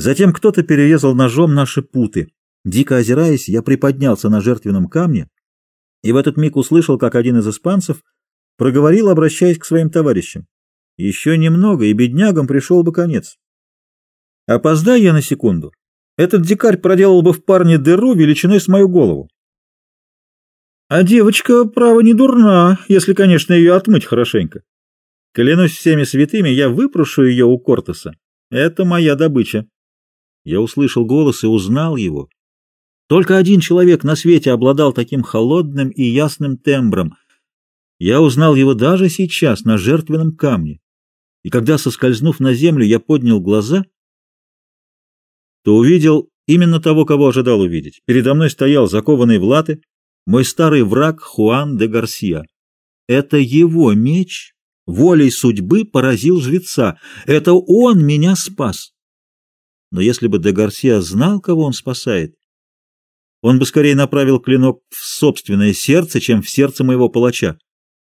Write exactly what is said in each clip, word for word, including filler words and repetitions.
Затем кто-то перерезал ножом наши путы. Дико озираясь, я приподнялся на жертвенном камне и в этот миг услышал, как один из испанцев проговорил, обращаясь к своим товарищам: «Еще немного, и беднягам пришел бы конец. Опоздай я на секунду, этот дикарь проделал бы в парне дыру величиной с мою голову. А девочка, право, не дурна, если, конечно, ее отмыть хорошенько. Клянусь всеми святыми, я выпрошу ее у Кортеса. Это моя добыча». Я услышал голос и узнал его. Только один человек на свете обладал таким холодным и ясным тембром. Я узнал его даже сейчас на жертвенном камне. И когда, соскользнув на землю, я поднял глаза, то увидел именно того, кого ожидал увидеть. Передо мной стоял закованный в латы мой старый враг Хуан де Гарсия. Это его меч волей судьбы поразил жреца. Это он меня спас. Но если бы де Гарсия знал, кого он спасает, он бы скорее направил клинок в собственное сердце, чем в сердце моего палача.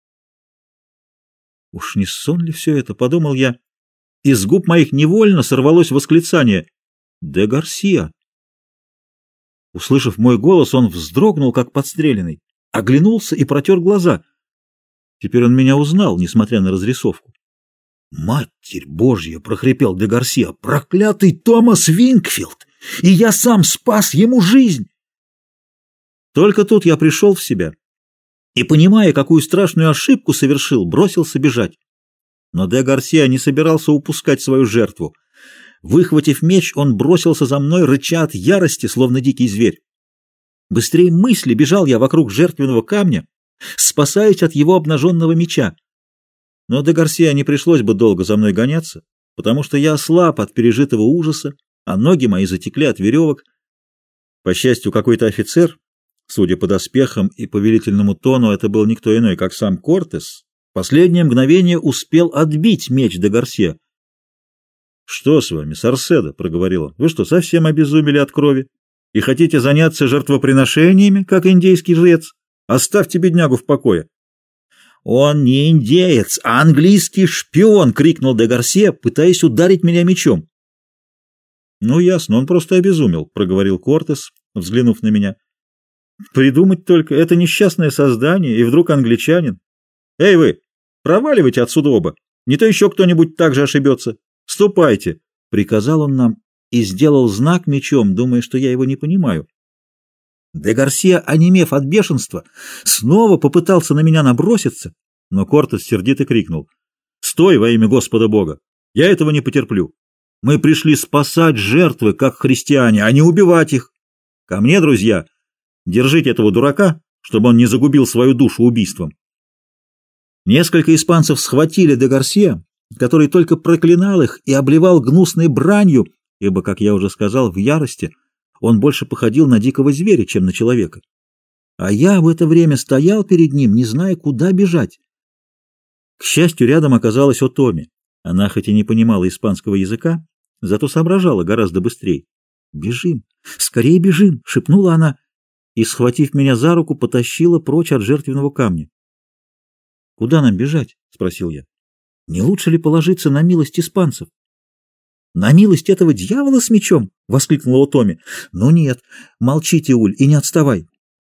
Уж не сон ли все это, подумал я. Из губ моих невольно сорвалось восклицание: «Де Гарсия!» Услышав мой голос, он вздрогнул, как подстреленный, оглянулся и протер глаза. Теперь он меня узнал, несмотря на разрисовку. «Матерь Божья!» — прохрипел де Гарсия. «Проклятый Томас Винкфилд! И я сам спас ему жизнь!» Только тут я пришел в себя и, понимая, какую страшную ошибку совершил, бросился бежать. Но де Гарсия не собирался упускать свою жертву. Выхватив меч, он бросился за мной, рыча от ярости, словно дикий зверь. Быстрее мысли бежал я вокруг жертвенного камня, спасаясь от его обнаженного меча. Но де Гарсия не пришлось бы долго за мной гоняться, потому что я ослаб от пережитого ужаса, а ноги мои затекли от веревок. По счастью, какой-то офицер, судя по доспехам и повелительному тону, это был никто иной, как сам Кортес, в последнее мгновение успел отбить меч де Гарсия. «Что с вами, Сарседа?» — проговорил он. «Вы что, совсем обезумели от крови? И хотите заняться жертвоприношениями, как индейский жрец? Оставьте беднягу в покое». «Он не индеец, а английский шпион!» — крикнул де Гарсия, пытаясь ударить меня мечом. «Ну, ясно, он просто обезумел», — проговорил Кортес, взглянув на меня. «Придумать только, это несчастное создание, и вдруг англичанин. Эй вы, проваливайте отсюда оба, не то еще кто-нибудь так же ошибется. Ступайте!» — приказал он нам и сделал знак мечом, думая, что я его не понимаю. Де Гарсия, онемев от бешенства, снова попытался на меня наброситься, но Кортес сердито крикнул: «Стой во имя Господа Бога! Я этого не потерплю! Мы пришли спасать жертвы, как христиане, а не убивать их! Ко мне, друзья! Держите этого дурака, чтобы он не загубил свою душу убийством!» Несколько испанцев схватили де Гарсия, который только проклинал их и обливал гнусной бранью, ибо, как я уже сказал, в ярости он больше походил на дикого зверя, чем на человека. А я в это время стоял перед ним, не зная, куда бежать. К счастью, рядом оказалась Отоми. Она хоть и не понимала испанского языка, зато соображала гораздо быстрее. «Бежим! Скорее бежим!» — шепнула она и, схватив меня за руку, потащила прочь от жертвенного камня. «Куда нам бежать?» — спросил я. «Не лучше ли положиться на милость испанцев?» «На милость этого дьявола с мечом?» — воскликнула Отоми. «Ну нет, молчите, Уль, и не отставай».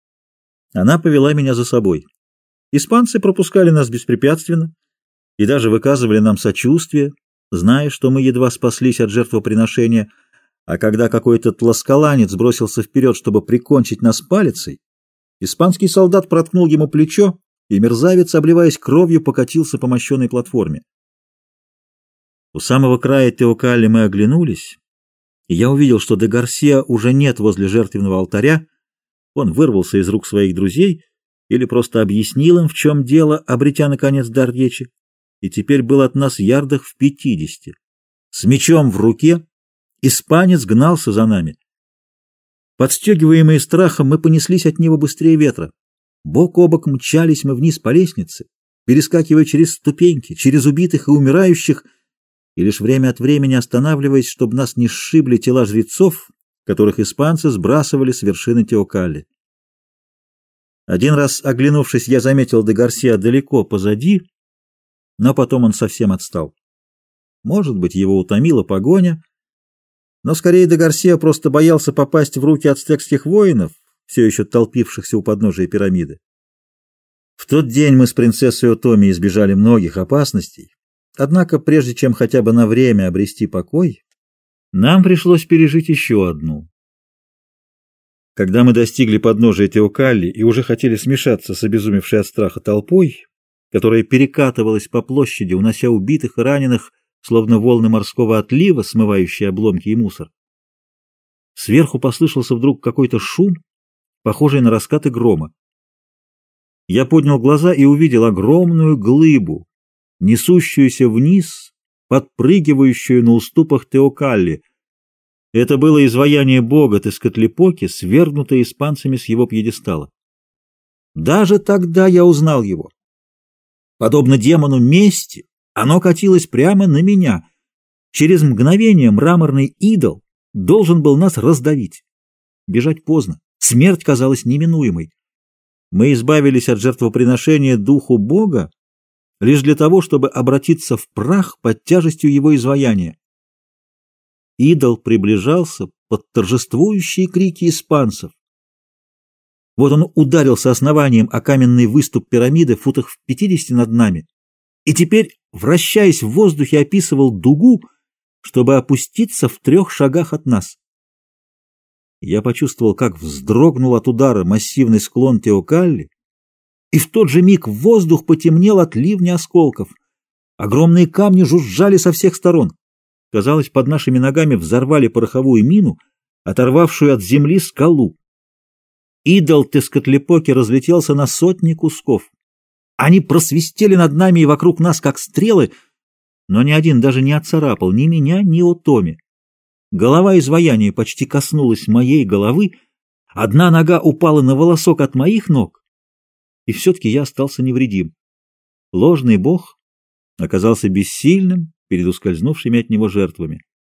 Она повела меня за собой. Испанцы пропускали нас беспрепятственно и даже выказывали нам сочувствие, зная, что мы едва спаслись от жертвоприношения, а когда какой-то тласкаланец бросился вперед, чтобы прикончить нас палицей, испанский солдат проткнул ему плечо, и мерзавец, обливаясь кровью, покатился по мощенной платформе. У самого края Теокалли мы оглянулись, и я увидел, что де Гарсия уже нет возле жертвенного алтаря. Он вырвался из рук своих друзей или просто объяснил им, в чем дело, обретя, наконец, дар речи, и теперь был от нас ярдах в пятидесяти. С мечом в руке испанец гнался за нами. Подстегиваемые страхом, мы понеслись от него быстрее ветра. Бок о бок мчались мы вниз по лестнице, перескакивая через ступеньки, через убитых и умирающих, и лишь время от времени останавливаясь, чтобы нас не сшибли тела жрецов, которых испанцы сбрасывали с вершины Теокалли. Один раз, оглянувшись, я заметил де Гарсия далеко позади, но потом он совсем отстал. Может быть, его утомила погоня, Но скорее де Гарсия просто боялся попасть в руки ацтекских воинов, все еще толпившихся у подножия пирамиды. В тот день мы с принцессой Отоми избежали многих опасностей, однако прежде чем хотя бы на время обрести покой, нам пришлось пережить еще одну. Когда мы достигли подножия Теокалли и уже хотели смешаться с обезумевшей от страха толпой, которая перекатывалась по площади, унося убитых и раненых, словно волны морского отлива, смывающие обломки и мусор, сверху послышался вдруг какой-то шум, похожий на раскаты грома. Я поднял глаза и увидел огромную глыбу, несущуюся вниз, подпрыгивающую на уступах Теокалли. Это было изваяние бога Тескатлипоки, свергнутое испанцами с его пьедестала. Даже тогда я узнал его. Подобно демону мести, оно катилось прямо на меня. Через мгновение мраморный идол должен был нас раздавить. Бежать поздно. Смерть казалась неминуемой. Мы избавились от жертвоприношения духу бога лишь для того, чтобы обратиться в прах под тяжестью его изваяния. Идол приближался под торжествующие крики испанцев. Вот он ударился основанием о каменный выступ пирамиды в футах в пятидесяти над нами, и теперь, вращаясь в воздухе, описывал дугу, чтобы опуститься в трех шагах от нас. Я почувствовал, как вздрогнул от удара массивный склон Теокалли, и в тот же миг воздух потемнел от ливня осколков. Огромные камни жужжали со всех сторон. Казалось, под нашими ногами взорвали пороховую мину, оторвавшую от земли скалу. Идол Тескатлипоки разлетелся на сотни кусков. Они просвистели над нами и вокруг нас, как стрелы, но ни один даже не отцарапал ни меня, ни Отоми. Голова изваяния почти коснулась моей головы, одна нога упала на волосок от моих ног, и все-таки я остался невредим. Ложный бог оказался бессильным перед ускользнувшими от него жертвами.